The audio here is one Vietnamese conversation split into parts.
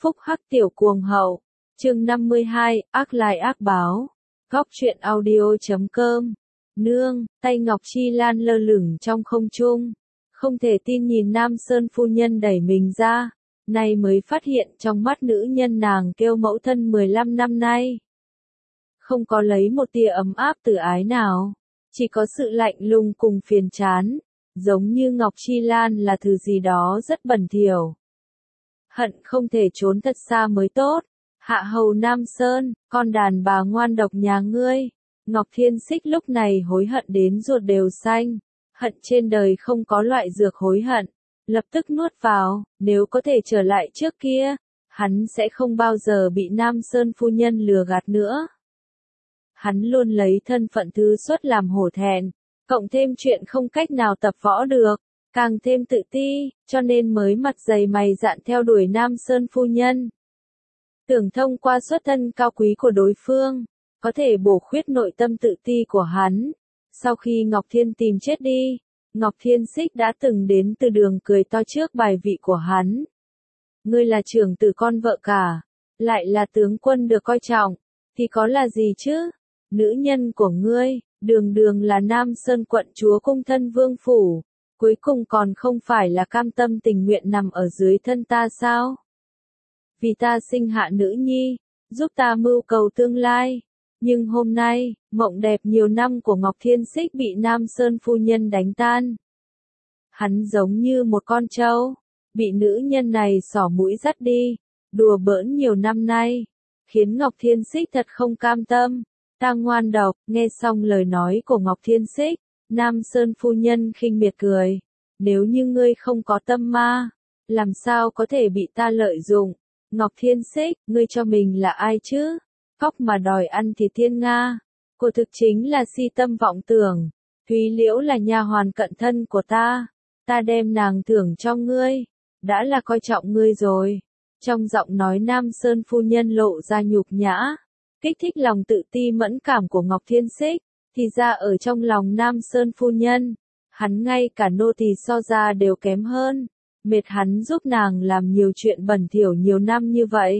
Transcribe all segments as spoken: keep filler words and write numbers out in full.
phúc hắc tiểu cuồng hậu. Chương năm mươi hai, ác lai ác báo. Góc truyện audio chấm com. Nương, tay Ngọc Chi Lan lơ lửng trong không trung. Không thể tin nhìn Nam Sơn phu nhân đẩy mình ra. Nay mới phát hiện trong mắt nữ nhân nàng kêu mẫu thân mười lăm năm nay. Không có lấy một tia ấm áp từ ái nào. Chỉ có sự lạnh lùng cùng phiền chán. Giống như Ngọc Chi Lan là thứ gì đó rất bẩn thỉu. Hận không thể trốn thật xa mới tốt. Hạ hầu Nam Sơn, con đàn bà ngoan độc nhà ngươi. Ngọc Thiên Xích lúc này hối hận đến ruột đều xanh. Hận trên đời không có loại dược hối hận. Lập tức nuốt vào, nếu có thể trở lại trước kia, hắn sẽ không bao giờ bị Nam Sơn phu nhân lừa gạt nữa. Hắn luôn lấy thân phận thứ xuất làm hổ thẹn, cộng thêm chuyện không cách nào tập võ được, càng thêm tự ti, cho nên mới mặt dày mày dạn theo đuổi Nam Sơn phu nhân. Tưởng thông qua xuất thân cao quý của đối phương, có thể bổ khuyết nội tâm tự ti của hắn. Sau khi Ngọc Thiên tìm chết đi, Ngọc Thiên Xích đã từng đến từ đường cười to trước bài vị của hắn. Ngươi là trưởng tử con vợ cả, lại là tướng quân được coi trọng, thì có là gì chứ? Nữ nhân của ngươi, đường đường là Nam Sơn quận chúa cung thân vương phủ, cuối cùng còn không phải là cam tâm tình nguyện nằm ở dưới thân ta sao? Vì ta sinh hạ nữ nhi, giúp ta mưu cầu tương lai. Nhưng hôm nay, mộng đẹp nhiều năm của Ngọc Thiên Xích bị Nam Sơn phu nhân đánh tan. Hắn giống như một con trâu, bị nữ nhân này xỏ mũi dắt đi, đùa bỡn nhiều năm nay, khiến Ngọc Thiên Xích thật không cam tâm. Ta ngoan độc, nghe xong lời nói của Ngọc Thiên Xích, Nam Sơn phu nhân khinh miệt cười. Nếu như ngươi không có tâm ma, làm sao có thể bị ta lợi dụng? Ngọc Thiên Xích, ngươi cho mình là ai chứ? Khóc mà đòi ăn thịt thiên Nga. Cô thực chính là si tâm vọng tưởng. Thúy Liễu là nha hoàn cận thân của ta. Ta đem nàng thưởng cho ngươi. Đã là coi trọng ngươi rồi. Trong giọng nói Nam Sơn phu nhân lộ ra nhục nhã. Kích thích lòng tự ti mẫn cảm của Ngọc Thiên Xích. Thì ra ở trong lòng Nam Sơn phu nhân, hắn ngay cả nô tỳ so ra đều kém hơn. Mệt hắn giúp nàng làm nhiều chuyện bẩn thỉu nhiều năm như vậy.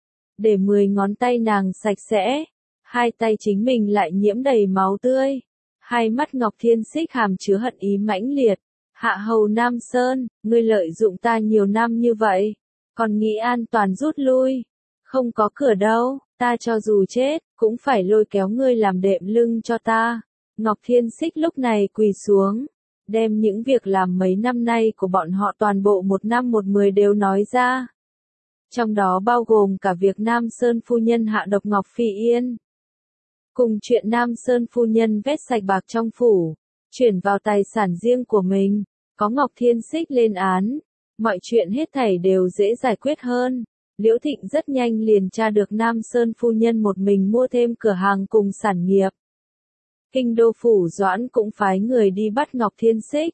Để mười ngón tay nàng sạch sẽ, hai tay chính mình lại nhiễm đầy máu tươi. Hai mắt Ngọc Thiên Xích hàm chứa hận ý mãnh liệt. Hạ hầu Nam Sơn, ngươi lợi dụng ta nhiều năm như vậy, còn nghĩ an toàn rút lui. Không có cửa đâu, ta cho dù chết, cũng phải lôi kéo ngươi làm đệm lưng cho ta. Ngọc Thiên Xích lúc này quỳ xuống, đem những việc làm mấy năm nay của bọn họ toàn bộ một năm một mười đều nói ra. Trong đó bao gồm cả việc Nam Sơn phu nhân hạ độc Ngọc Phi Yên. Cùng chuyện Nam Sơn phu nhân vét sạch bạc trong phủ, chuyển vào tài sản riêng của mình, có Ngọc Thiên Xích lên án. Mọi chuyện hết thảy đều dễ giải quyết hơn. Liễu Thịnh rất nhanh liền tra được Nam Sơn phu nhân một mình mua thêm cửa hàng cùng sản nghiệp. Kinh đô phủ Doãn cũng phái người đi bắt Ngọc Thiên Xích.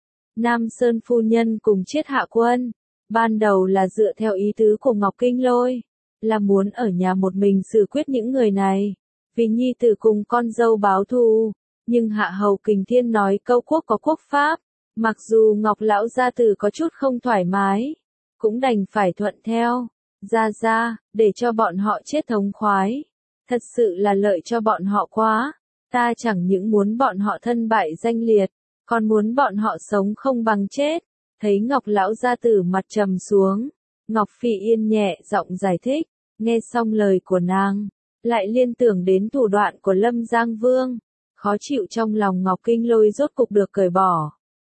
Nam Sơn phu nhân cùng Triết Hạ Quân, ban đầu là dựa theo ý tứ của Ngọc Kinh Lôi, là muốn ở nhà một mình xử quyết những người này, vì nhi tử cùng con dâu báo thù. Nhưng Hạ hầu Kình Thiên nói câu quốc có quốc pháp, mặc dù Ngọc lão gia tử có chút không thoải mái, cũng đành phải thuận theo. Ra ra, để cho bọn họ chết thống khoái. Thật sự là lợi cho bọn họ quá. Ta chẳng những muốn bọn họ thân bại danh liệt, còn muốn bọn họ sống không bằng chết. Thấy Ngọc lão gia tử mặt trầm xuống, Ngọc Phi Yên nhẹ giọng giải thích. Nghe xong lời của nàng, lại liên tưởng đến thủ đoạn của Lâm Giang Vương. Khó chịu trong lòng Ngọc Kinh Lôi rốt cục được cởi bỏ.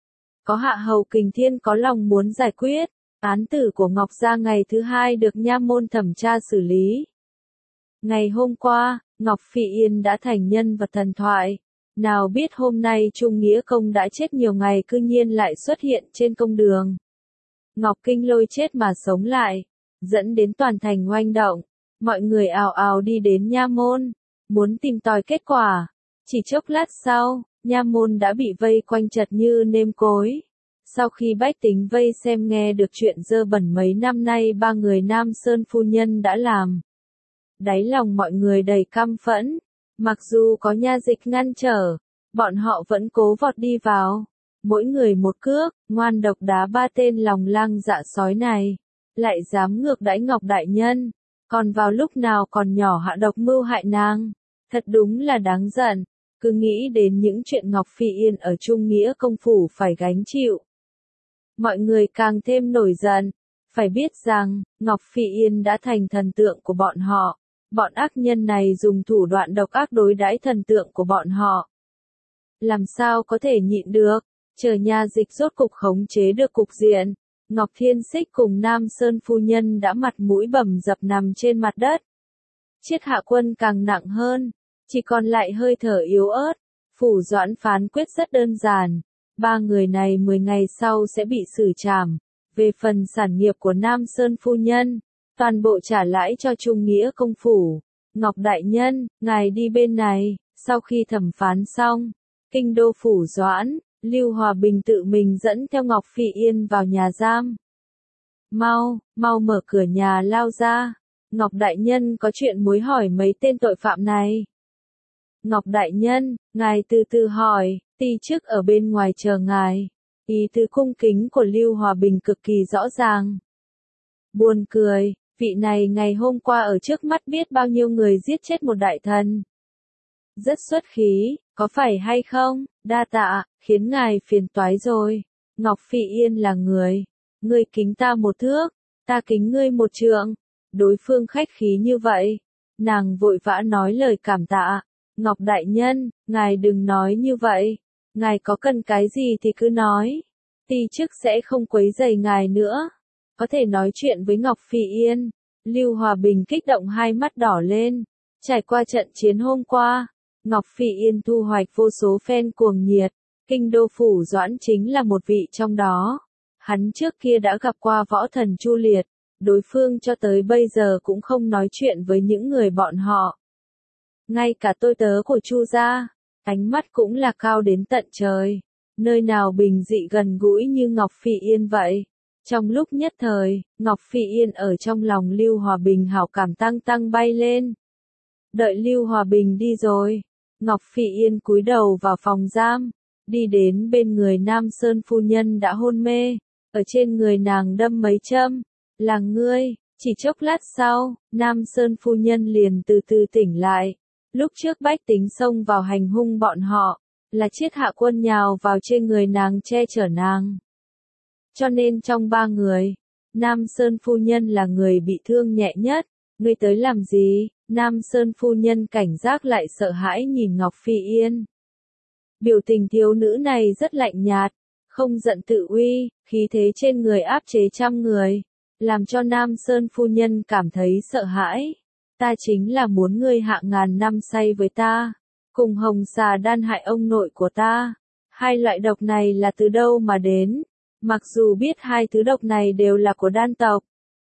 Có Hạ hầu Kình Thiên có lòng muốn giải quyết. Án tử của Ngọc Gia ngày thứ hai được nha môn thẩm tra xử lý. Ngày hôm qua, Ngọc Phi Yên đã thành nhân vật thần thoại. Nào biết hôm nay Trung Nghĩa Công đã chết nhiều ngày cư nhiên lại xuất hiện trên công đường. Ngọc Kinh Lôi chết mà sống lại, dẫn đến toàn thành oanh động. Mọi người ào ào đi đến nha môn, muốn tìm tòi kết quả. Chỉ chốc lát sau, nha môn đã bị vây quanh chật như nêm cối. Sau khi bách tính vây xem nghe được chuyện dơ bẩn mấy năm nay ba người Nam Sơn phu nhân đã làm, đáy lòng mọi người đầy căm phẫn. Mặc dù có nha dịch ngăn trở, bọn họ vẫn cố vọt đi vào. Mỗi người một cước, ngoan độc đá ba tên lòng lang dạ sói này. lại dám ngược đãi Ngọc Đại Nhân, còn vào lúc nào còn nhỏ hạ độc mưu hại nàng, thật đúng là đáng giận, cứ nghĩ đến những chuyện Ngọc Phi Yên ở Trung Nghĩa công phủ phải gánh chịu. Mọi người càng thêm nổi giận, phải biết rằng, Ngọc Phi Yên đã thành thần tượng của bọn họ, bọn ác nhân này dùng thủ đoạn độc ác đối đãi thần tượng của bọn họ. Làm sao có thể nhịn được, chờ nha dịch rốt cục khống chế được cục diện, Ngọc Thiên Xích cùng Nam Sơn phu nhân đã mặt mũi bầm dập nằm trên mặt đất. Triết Hạ Quân càng nặng hơn, chỉ còn lại hơi thở yếu ớt, Phủ Doãn phán quyết rất đơn giản, ba người này mười ngày sau sẽ bị xử trảm, về phần sản nghiệp của Nam Sơn phu nhân, toàn bộ trả lãi cho Trung Nghĩa công phủ. Ngọc Đại Nhân, ngài đi bên này, sau khi thẩm phán xong, kinh đô Phủ Doãn, Lưu Hòa Bình tự mình dẫn theo Ngọc Phi Yên vào nhà giam. Mau, mau mở cửa nhà lao ra. Ngọc Đại Nhân có chuyện muốn hỏi mấy tên tội phạm này. Ngọc Đại Nhân, ngài từ từ hỏi, ti chức ở bên ngoài chờ ngài. Ý tứ cung kính của Lưu Hòa Bình cực kỳ rõ ràng. Buồn cười, vị này ngày hôm qua ở trước mắt biết bao nhiêu người giết chết một đại thần. Rất xuất khí, có phải hay không? Đa tạ, khiến ngài phiền toái rồi. Ngọc Phi Yên là người. Ngươi kính ta một thước, ta kính ngươi một trượng. Đối phương khách khí như vậy. Nàng vội vã nói lời cảm tạ. Ngọc Đại Nhân, ngài đừng nói như vậy. Ngài có cần cái gì thì cứ nói. Ti chức sẽ không quấy rầy ngài nữa. Có thể nói chuyện với Ngọc Phi Yên. Lưu Hòa Bình kích động hai mắt đỏ lên. Trải qua trận chiến hôm qua, Ngọc Phi Yên thu hoạch vô số fan cuồng nhiệt. Kinh đô Phủ Doãn chính là một vị trong đó. Hắn trước kia đã gặp qua võ thần Chu Liệt. Đối phương cho tới bây giờ cũng không nói chuyện với những người bọn họ. Ngay cả tôi tớ của Chu gia, ánh mắt cũng là cao đến tận trời. Nơi nào bình dị gần gũi như Ngọc Phi Yên vậy. Trong lúc nhất thời, Ngọc Phi Yên ở trong lòng Lưu Hòa Bình hảo cảm tăng tăng bay lên. Đợi Lưu Hòa Bình đi rồi, Ngọc Phi Yên cúi đầu vào phòng giam, đi đến bên người Nam Sơn phu nhân đã hôn mê, ở trên người nàng đâm mấy châm. Là ngươi, chỉ chốc lát sau, Nam Sơn phu nhân liền từ từ tỉnh lại. Lúc trước bách tính xông vào hành hung bọn họ, là Triết Hạ Quân nhào vào trên người nàng che chở nàng. Cho nên trong ba người, Nam Sơn phu nhân là người bị thương nhẹ nhất. Ngươi tới làm gì? Nam Sơn phu nhân cảnh giác lại sợ hãi nhìn Ngọc Phi Yên. Biểu tình thiếu nữ này rất lạnh nhạt, không giận tự uy, khí thế trên người áp chế trăm người, làm cho Nam Sơn phu nhân cảm thấy sợ hãi. Ta chính là muốn ngươi hạ ngàn năm say với ta, cùng hồng xà đan hại ông nội của ta. Hai loại độc này là từ đâu mà đến? Mặc dù biết hai thứ độc này đều là của đan tộc,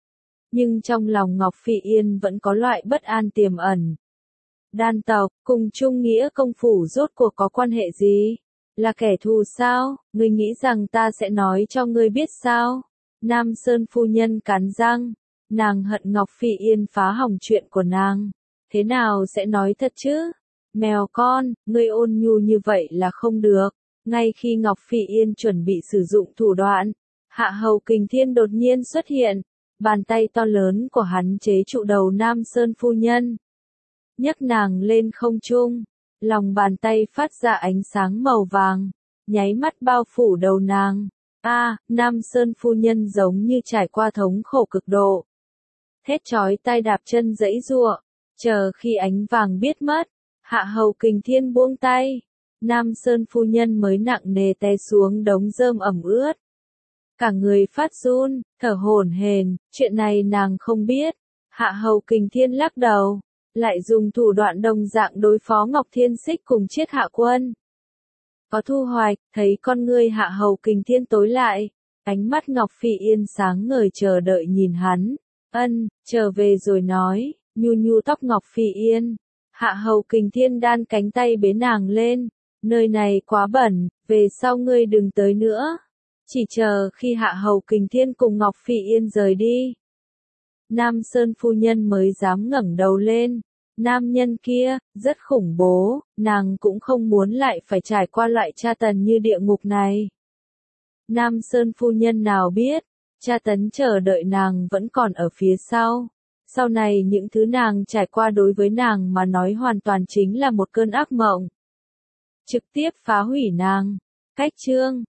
nhưng trong lòng Ngọc Phi Yên vẫn có loại bất an tiềm ẩn. Đan tộc, cùng Trung Nghĩa công phủ rốt cuộc có quan hệ gì? Là kẻ thù sao? Ngươi nghĩ rằng ta sẽ nói cho ngươi biết sao? Nam Sơn phu nhân cắn răng, nàng hận Ngọc Phi Yên phá hỏng chuyện của nàng. Thế nào sẽ nói thật chứ? Mèo con, ngươi ôn nhu như vậy là không được. Ngay khi Ngọc Phi Yên chuẩn bị sử dụng thủ đoạn, Hạ Hầu Kình Thiên đột nhiên xuất hiện. Bàn tay to lớn của hắn chế trụ đầu Nam Sơn phu nhân, nhấc nàng lên không trung, lòng bàn tay phát ra ánh sáng màu vàng, nháy mắt bao phủ đầu nàng. A, à, Nam Sơn phu nhân giống như trải qua thống khổ cực độ. Thét chói tai đạp chân giãy giụa, chờ khi ánh vàng biết mất, Hạ Hầu Kình Thiên buông tay, Nam Sơn phu nhân mới nặng nề té xuống đống rơm ẩm ướt. Cả người phát run, thở hổn hển, chuyện này nàng không biết. Hạ Hầu Kình Thiên lắc đầu, lại dùng thủ đoạn đồng dạng đối phó Ngọc Thiên Xích cùng Triết Hạ Quân. Có thu hoạch, thấy con ngươi Hạ Hầu Kình Thiên tối lại, ánh mắt Ngọc Phi Yên sáng ngời chờ đợi nhìn hắn. Ân, trở về rồi nói, nhu nhu tóc Ngọc Phi Yên. Hạ Hầu Kình Thiên đan cánh tay bế nàng lên, nơi này quá bẩn, về sau ngươi đừng tới nữa. Chỉ chờ khi Hạ Hầu Kình Thiên cùng Ngọc Phi Yên rời đi, Nam Sơn phu nhân mới dám ngẩng đầu lên. Nam nhân kia, rất khủng bố, nàng cũng không muốn lại phải trải qua loại tra tấn như địa ngục này. Nam Sơn phu nhân nào biết, Tra tấn chờ đợi nàng vẫn còn ở phía sau. Sau này những thứ nàng trải qua đối với nàng mà nói hoàn toàn chính là một cơn ác mộng. Trực tiếp phá hủy nàng. Cách chương